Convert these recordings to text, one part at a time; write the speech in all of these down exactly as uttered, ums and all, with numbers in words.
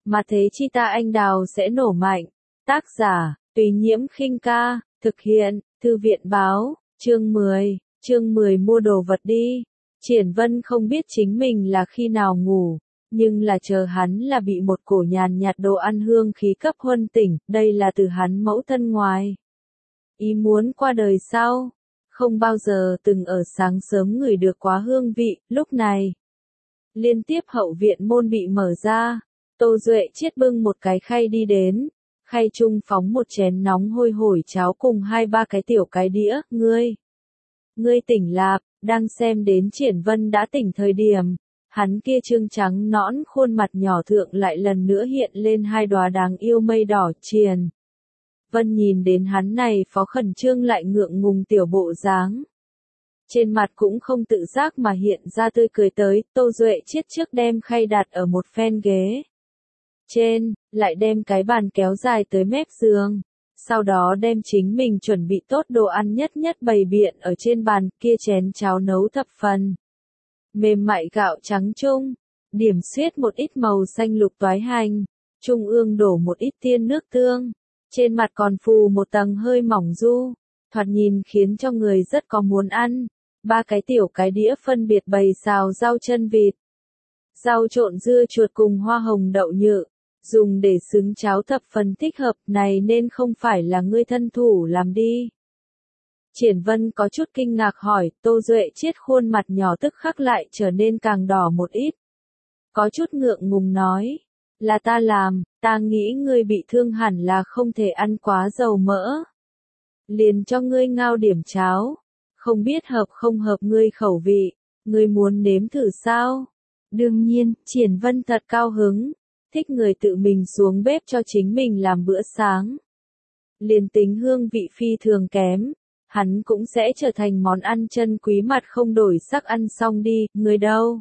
mà thế chi ta anh đào sẽ nổ mạnh. Tác giả, Tùy Nhiễm Khinh Ca, thực hiện, Thư viện Báo, chương mười, chương mười mua đồ vật đi. Triển Vân không biết chính mình là khi nào ngủ, nhưng là chờ hắn là bị một cổ nhàn nhạt đồ ăn hương khí cấp huân tỉnh, đây là từ hắn mẫu thân ngoài. Ý muốn qua đời sau, không bao giờ từng ở sáng sớm ngửi được quá hương vị, lúc này. Liên tiếp hậu viện môn bị mở ra, Tô Duệ Chiết bưng một cái khay đi đến, khay chung phóng một chén nóng hôi hổi cháo cùng hai ba cái tiểu cái đĩa, ngươi. Ngươi tỉnh lạp, đang xem đến Triển Vân đã tỉnh thời điểm, hắn kia trương trắng nõn khuôn mặt nhỏ thượng lại lần nữa hiện lên hai đóa đáng yêu mây đỏ. Triển Vân nhìn đến hắn này phó khẩn trương lại ngượng ngùng tiểu bộ dáng. Trên mặt cũng không tự giác mà hiện ra tươi cười tới, Tô Duệ Chiết trước đem khay đặt ở một phen ghế trên, lại đem cái bàn kéo dài tới mép giường. Sau đó đem chính mình chuẩn bị tốt đồ ăn nhất nhất bày biện ở trên bàn, kia chén cháo nấu thập phần mềm mại gạo trắng chung, điểm xuyết một ít màu xanh lục toái hành, trung ương đổ một ít tiên nước tương, trên mặt còn phù một tầng hơi mỏng du, thoạt nhìn khiến cho người rất có muốn ăn. Ba cái tiểu cái đĩa phân biệt bày xào rau chân vịt, rau trộn dưa chuột cùng hoa hồng đậu nhự, dùng để xứng cháo thập phần thích hợp, này nên không phải là ngươi thân thủ làm đi. Triển Vân có chút kinh ngạc hỏi, Tô Duệ Chiết khuôn mặt nhỏ tức khắc lại trở nên càng đỏ một ít. Có chút ngượng ngùng nói, là ta làm, ta nghĩ ngươi bị thương hẳn là không thể ăn quá dầu mỡ. Liền cho ngươi ngao điểm cháo, không biết hợp không hợp ngươi khẩu vị, ngươi muốn nếm thử sao? Đương nhiên, Triển Vân thật cao hứng, thích người tự mình xuống bếp cho chính mình làm bữa sáng. Liền tính hương vị phi thường kém, hắn cũng sẽ trở thành món ăn chân quý mặt không đổi sắc ăn xong đi, người đâu?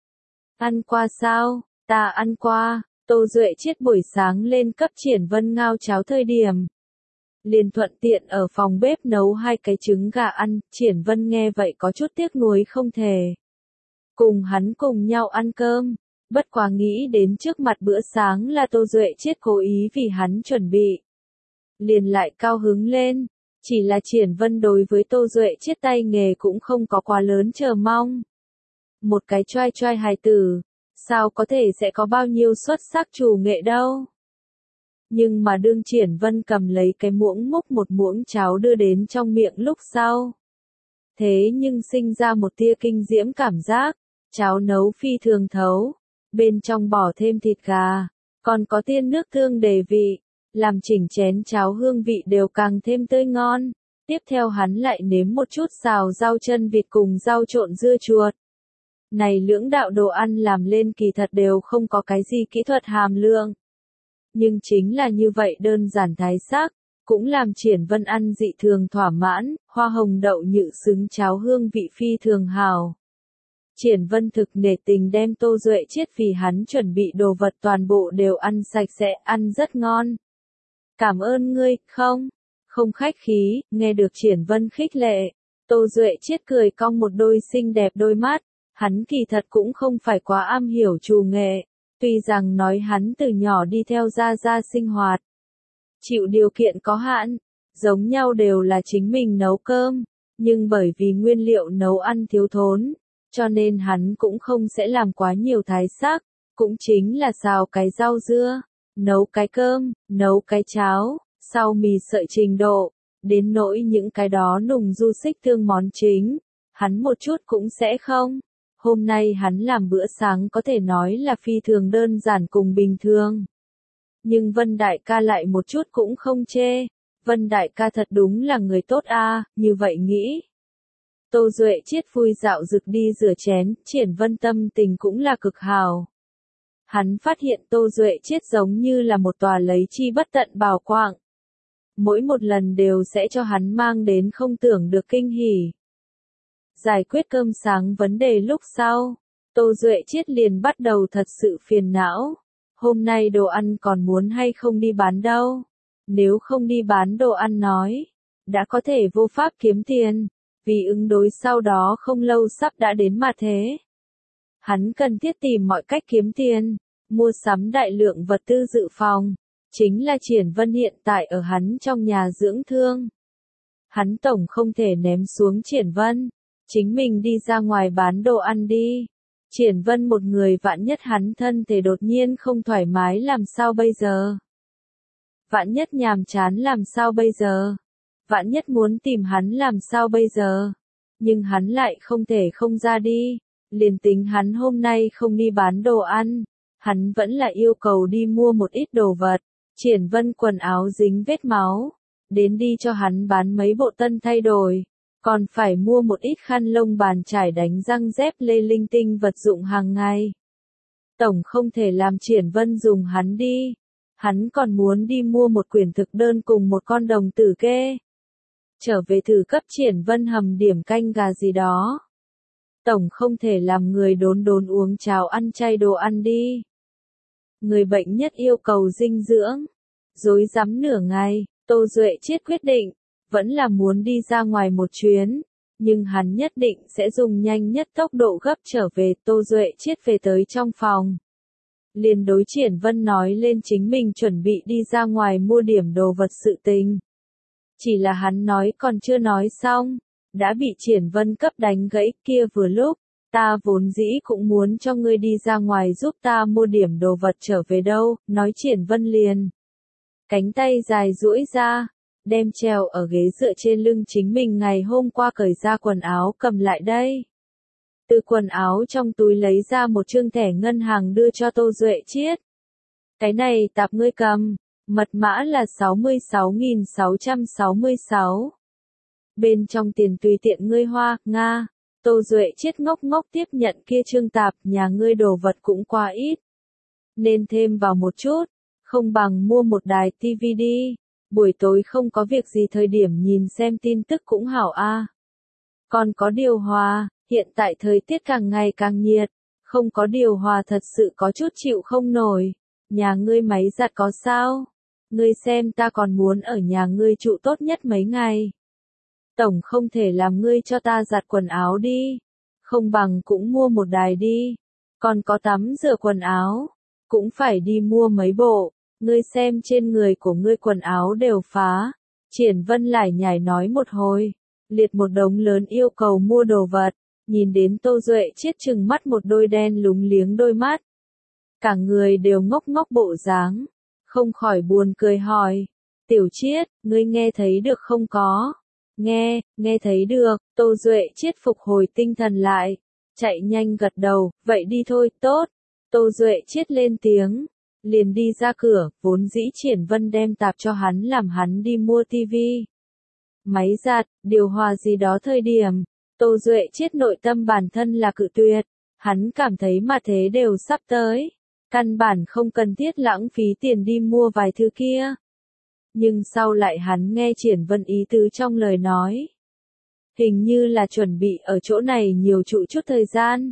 Ăn qua sao? Ta ăn qua. Tô Duệ Chiết buổi sáng lên cấp Triển Vân ngao cháo thời điểm, liền thuận tiện ở phòng bếp nấu hai cái trứng gà ăn. Triển Vân nghe vậy có chút tiếc nuối không thể cùng hắn cùng nhau ăn cơm, bất quá nghĩ đến trước mặt bữa sáng là Tô Duệ Chiết cố ý vì hắn chuẩn bị, liền lại cao hứng lên. Chỉ là Triển Vân đối với Tô Duệ Chiết tay nghề cũng không có quá lớn chờ mong. Một cái choai choai hài tử, sao có thể sẽ có bao nhiêu xuất sắc chủ nghệ đâu. Nhưng mà đương Triển Vân cầm lấy cái muỗng múc một muỗng cháo đưa đến trong miệng lúc sau. Thế nhưng sinh ra một tia kinh diễm cảm giác, cháo nấu phi thường thấu, bên trong bỏ thêm thịt gà, còn có tiên nước tương đề vị, làm chỉnh chén cháo hương vị đều càng thêm tươi ngon. Tiếp theo hắn lại nếm một chút xào rau chân vịt cùng rau trộn dưa chuột. Này lưỡng đạo đồ ăn làm lên kỳ thật đều không có cái gì kỹ thuật hàm lượng. Nhưng chính là như vậy đơn giản thái sắc, cũng làm Triển Vân ăn dị thường thỏa mãn, hoa hồng đậu nhự xứng cháo hương vị phi thường hào. Triển Vân thực nể tình đem Tô Duệ Chiết vì hắn chuẩn bị đồ vật toàn bộ đều ăn sạch sẽ, ăn rất ngon. Cảm ơn ngươi, không, không khách khí, nghe được Triển Vân khích lệ. Tô Duệ Chiết cười cong một đôi xinh đẹp đôi mắt, hắn kỳ thật cũng không phải quá am hiểu trù nghệ, tuy rằng nói hắn từ nhỏ đi theo gia gia sinh hoạt. Chịu điều kiện có hạn, giống nhau đều là chính mình nấu cơm, nhưng bởi vì nguyên liệu nấu ăn thiếu thốn, cho nên hắn cũng không sẽ làm quá nhiều thái sắc, cũng chính là xào cái rau dưa, nấu cái cơm, nấu cái cháo, sau mì sợi trình độ, đến nỗi những cái đó nùng du xích thương món chính, hắn một chút cũng sẽ không. Hôm nay hắn làm bữa sáng có thể nói là phi thường đơn giản cùng bình thường. Nhưng Vân Đại ca lại một chút cũng không chê, Vân Đại ca thật đúng là người tốt a, à, như vậy nghĩ. Tô Duệ Chiết vui dạo rực đi rửa chén, Triển Vân tâm tình cũng là cực hào. Hắn phát hiện Tô Duệ Chiết giống như là một tòa lấy chi bất tận bảo quạng. Mỗi một lần đều sẽ cho hắn mang đến không tưởng được kinh hỉ. Giải quyết cơm sáng vấn đề lúc sau, Tô Duệ Chiết liền bắt đầu thật sự phiền não. Hôm nay đồ ăn còn muốn hay không đi bán đâu? Nếu không đi bán đồ ăn nói, đã có thể vô pháp kiếm tiền, vì ứng đối sau đó không lâu sắp đã đến mà thế. Hắn cần thiết tìm mọi cách kiếm tiền, mua sắm đại lượng vật tư dự phòng. Chính là Triển Vân hiện tại ở hắn trong nhà dưỡng thương. Hắn tổng không thể ném xuống Triển Vân. Chính mình đi ra ngoài bán đồ ăn đi. Triển Vân một người vạn nhất hắn thân thể đột nhiên không thoải mái làm sao bây giờ? Vạn nhất nhàm chán làm sao bây giờ? Vạn nhất muốn tìm hắn làm sao bây giờ? Nhưng hắn lại không thể không ra đi. Liền tính hắn hôm nay không đi bán đồ ăn. Hắn vẫn là yêu cầu đi mua một ít đồ vật. Triển Vân quần áo dính vết máu. Đến đi cho hắn bán mấy bộ tân thay đổi. Còn phải mua một ít khăn lông bàn chải đánh răng dép lê linh tinh vật dụng hàng ngày. Tổng không thể làm Triển Vân dùng hắn đi. Hắn còn muốn đi mua một quyển thực đơn cùng một con đồng tử kê. Trở về thử cấp Triển Vân hầm điểm canh gà gì đó. Tổng không thể làm người đốn đốn uống cháo ăn chay đồ ăn đi. Người bệnh nhất yêu cầu dinh dưỡng. Rối rắm nửa ngày, Tô Duệ Chiết quyết định, vẫn là muốn đi ra ngoài một chuyến, nhưng hắn nhất định sẽ dùng nhanh nhất tốc độ gấp trở về. Tô Duệ Chiết về tới trong phòng. Liền đối Triển Vân nói lên chính mình chuẩn bị đi ra ngoài mua điểm đồ vật sự tình. Chỉ là hắn nói còn chưa nói xong, đã bị Triển Vân cấp đánh gãy. Kia vừa lúc, ta vốn dĩ cũng muốn cho ngươi đi ra ngoài giúp ta mua điểm đồ vật trở về đâu, nói Triển Vân liền. Cánh tay dài duỗi ra, đem treo ở ghế dựa trên lưng chính mình ngày hôm qua cởi ra quần áo cầm lại đây. Từ quần áo trong túi lấy ra một trương thẻ ngân hàng đưa cho Tô Duệ Chiết. Cái này tạp ngươi cầm, mật mã là sáu mươi sáu nghìn sáu trăm sáu mươi sáu. Bên trong tiền tùy tiện ngươi hoa, Nga. Tô Duệ Chiết ngốc ngốc tiếp nhận kia trương tạp, nhà ngươi đồ vật cũng quá ít. Nên thêm vào một chút, không bằng mua một đài tivi đi. Buổi tối không có việc gì thời điểm nhìn xem tin tức cũng hảo a. Còn có điều hòa, hiện tại thời tiết càng ngày càng nhiệt, không có điều hòa thật sự có chút chịu không nổi. Nhà ngươi máy giặt có sao? Ngươi xem ta còn muốn ở nhà ngươi trụ tốt nhất mấy ngày. Tổng không thể làm ngươi cho ta giặt quần áo đi. Không bằng cũng mua một đài đi. Còn có tắm rửa quần áo, cũng phải đi mua mấy bộ. Ngươi xem trên người của ngươi quần áo đều phá. Triển Vân lải nhải nói một hồi, liệt một đống lớn yêu cầu mua đồ vật, nhìn đến Tô Duệ Chiết trừng mắt một đôi đen lúng liếng đôi mắt. Cả người đều ngốc ngốc bộ dáng, không khỏi buồn cười hỏi, Tiểu Chiết, ngươi nghe thấy được không có? Nghe, nghe thấy được. Tô Duệ Chiết phục hồi tinh thần lại, chạy nhanh gật đầu, vậy đi thôi, tốt. Tô Duệ Chiết lên tiếng. Liền đi ra cửa, vốn dĩ Triển Vân đem tạp cho hắn làm hắn đi mua tivi, máy giặt, điều hòa gì đó thời điểm. Tô Duệ Chiết nội tâm bản thân là cự tuyệt, hắn cảm thấy mà thế đều sắp tới. Căn bản không cần thiết lãng phí tiền đi mua vài thứ kia. Nhưng sau lại hắn nghe Triển Vân ý tứ trong lời nói. Hình như là chuẩn bị ở chỗ này nhiều trụ chút thời gian.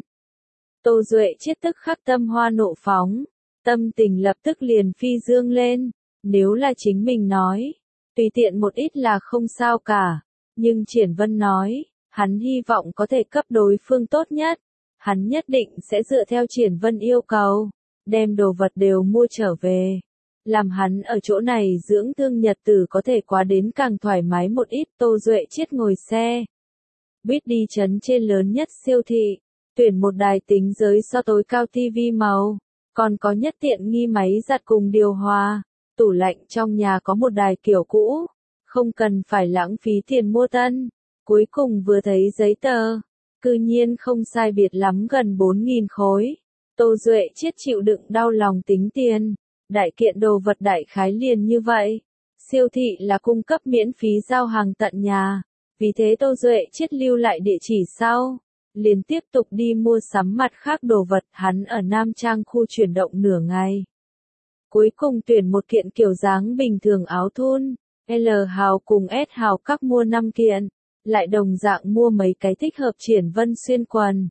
Tô Duệ Chiết tức khắc tâm hoa nộ phóng. Tâm tình lập tức liền phi dương lên, nếu là chính mình nói, tùy tiện một ít là không sao cả, nhưng Triển Vân nói, hắn hy vọng có thể cấp đối phương tốt nhất, hắn nhất định sẽ dựa theo Triển Vân yêu cầu, đem đồ vật đều mua trở về, làm hắn ở chỗ này dưỡng thương nhật tử có thể quá đến càng thoải mái một ít. Tô Duệ Chiết ngồi xe buýt đi trấn trên lớn nhất siêu thị, tuyển một đài tính giới so tối cao tivi màu. Còn có nhất tiện nghi máy giặt cùng điều hòa, tủ lạnh trong nhà có một đài kiểu cũ, không cần phải lãng phí tiền mua tân. Cuối cùng vừa thấy giấy tờ, cư nhiên không sai biệt lắm gần bốn nghìn khối. Tô Duệ Chiết chịu đựng đau lòng tính tiền, đại kiện đồ vật đại khái liền như vậy. Siêu thị là cung cấp miễn phí giao hàng tận nhà, vì thế Tô Duệ Chiết lưu lại địa chỉ sau. Liền tiếp tục đi mua sắm mặt khác đồ vật. Hắn ở Nam Trang khu chuyển động nửa ngày. Cuối cùng tuyển một kiện kiểu dáng bình thường áo thun, L hào cùng S hào các mua năm kiện, lại đồng dạng mua mấy cái thích hợp Triển Vân xuyên quần.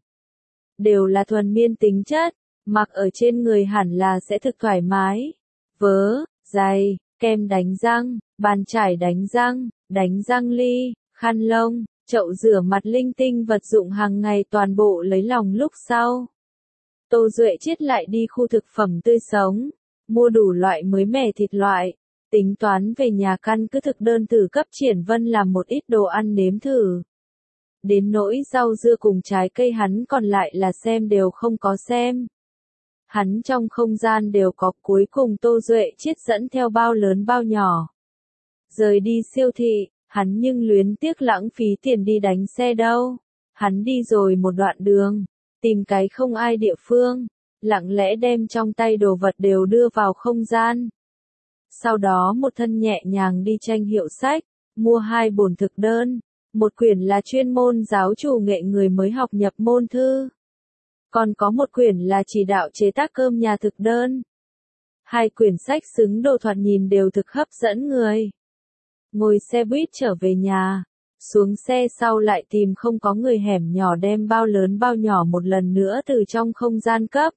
Đều là thuần miên tính chất, mặc ở trên người hẳn là sẽ thực thoải mái. Vớ, giày, kem đánh răng, bàn chải đánh răng, đánh răng ly, khăn lông, chậu rửa mặt linh tinh vật dụng hàng ngày toàn bộ lấy lòng lúc sau. Tô Duệ Chiết lại đi khu thực phẩm tươi sống, mua đủ loại mới mẻ thịt loại, tính toán về nhà căn cứ thực đơn thử cấp Triển Vân làm một ít đồ ăn nếm thử. Đến nỗi rau dưa cùng trái cây hắn còn lại là xem đều không có xem. Hắn trong không gian đều có, cuối cùng Tô Duệ Chiết dẫn theo bao lớn bao nhỏ. Rời đi siêu thị, hắn nhưng luyến tiếc lãng phí tiền đi đánh xe đâu. Hắn đi rồi một đoạn đường, tìm cái không ai địa phương, lặng lẽ đem trong tay đồ vật đều đưa vào không gian. Sau đó một thân nhẹ nhàng đi tranh hiệu sách, mua hai bổn thực đơn, một quyển là chuyên môn giáo chủ nghệ người mới học nhập môn thư. Còn có một quyển là chỉ đạo chế tác cơm nhà thực đơn. Hai quyển sách xứng đồ thoạt nhìn đều thực hấp dẫn người. Ngồi xe buýt trở về nhà, xuống xe sau lại tìm không có người hẻm nhỏ đem bao lớn bao nhỏ một lần nữa từ trong không gian cấp.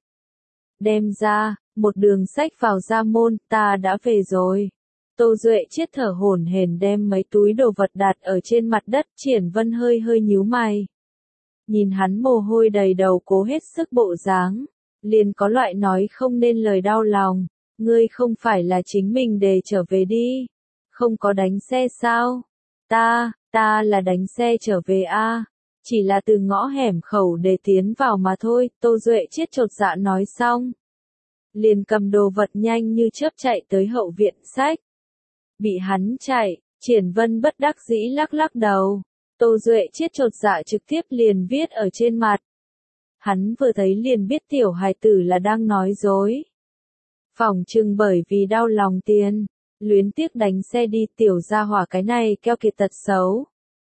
Đem ra, một đường sách vào ra môn, ta đã về rồi. Tô Duệ Chiết thở hổn hển đem mấy túi đồ vật đặt ở trên mặt đất, Triển Vân hơi hơi nhíu mày. Nhìn hắn mồ hôi đầy đầu cố hết sức bộ dáng, liền có loại nói không nên lời đau lòng, ngươi không phải là chính mình để trở về đi, không có đánh xe sao? Ta, ta là đánh xe trở về a, chỉ là từ ngõ hẻm khẩu để tiến vào mà thôi, Tô Duệ Chiết chột dạ nói xong. Liền cầm đồ vật nhanh như chớp chạy tới hậu viện sách. Bị hắn chạy, Triển Vân bất đắc dĩ lắc lắc đầu. Tô Duệ Chiết chột dạ trực tiếp liền viết ở trên mặt. Hắn vừa thấy liền biết tiểu hài tử là đang nói dối. Phỏng chừng bởi vì đau lòng tiền, luyến tiếc đánh xe đi tiểu gia hỏa cái này keo kiệt tật xấu.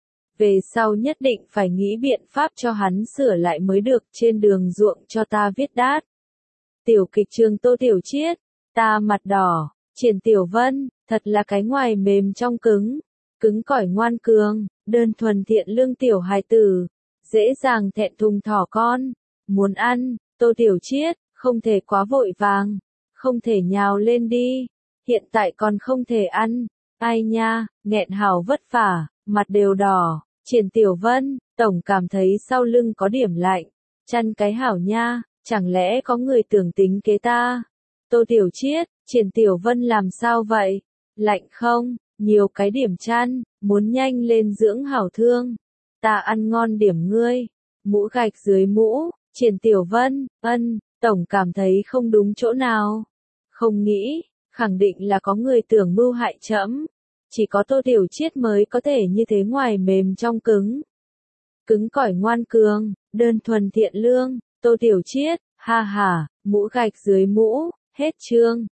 Về sau nhất định phải nghĩ biện pháp cho hắn sửa lại mới được, trên đường ruộng cho ta viết đát. Tiểu kịch trường Tô Tiểu Chiết, ta mặt đỏ, Triển Tiểu Vân, thật là cái ngoài mềm trong cứng, cứng cỏi ngoan cường, đơn thuần thiện lương tiểu hài tử, dễ dàng thẹn thùng thỏ con, muốn ăn, Tô Tiểu Chiết, không thể quá vội vàng, không thể nhào lên đi, hiện tại còn không thể ăn, ai nha, nghẹn hào vất vả, mặt đều đỏ, Triển Tiểu Vân, tổng cảm thấy sau lưng có điểm lạnh, chăn cái hảo nha, chẳng lẽ có người tưởng tính kế ta? Tô Tiểu Chiết, Triển Tiểu Vân làm sao vậy? Lạnh không? Nhiều cái điểm chăn, muốn nhanh lên dưỡng hảo thương. Ta ăn ngon điểm ngươi. Mũ gạch dưới mũ, Triển Tiểu Vân, ân, tổng cảm thấy không đúng chỗ nào. Không nghĩ, khẳng định là có người tưởng mưu hại trẫm. Chỉ có Tô Tiểu Chiết mới có thể như thế ngoài mềm trong cứng. Cứng cỏi ngoan cường, đơn thuần thiện lương, Tô Tiểu Chiết, ha ha, mũ gạch dưới mũ, hết chương.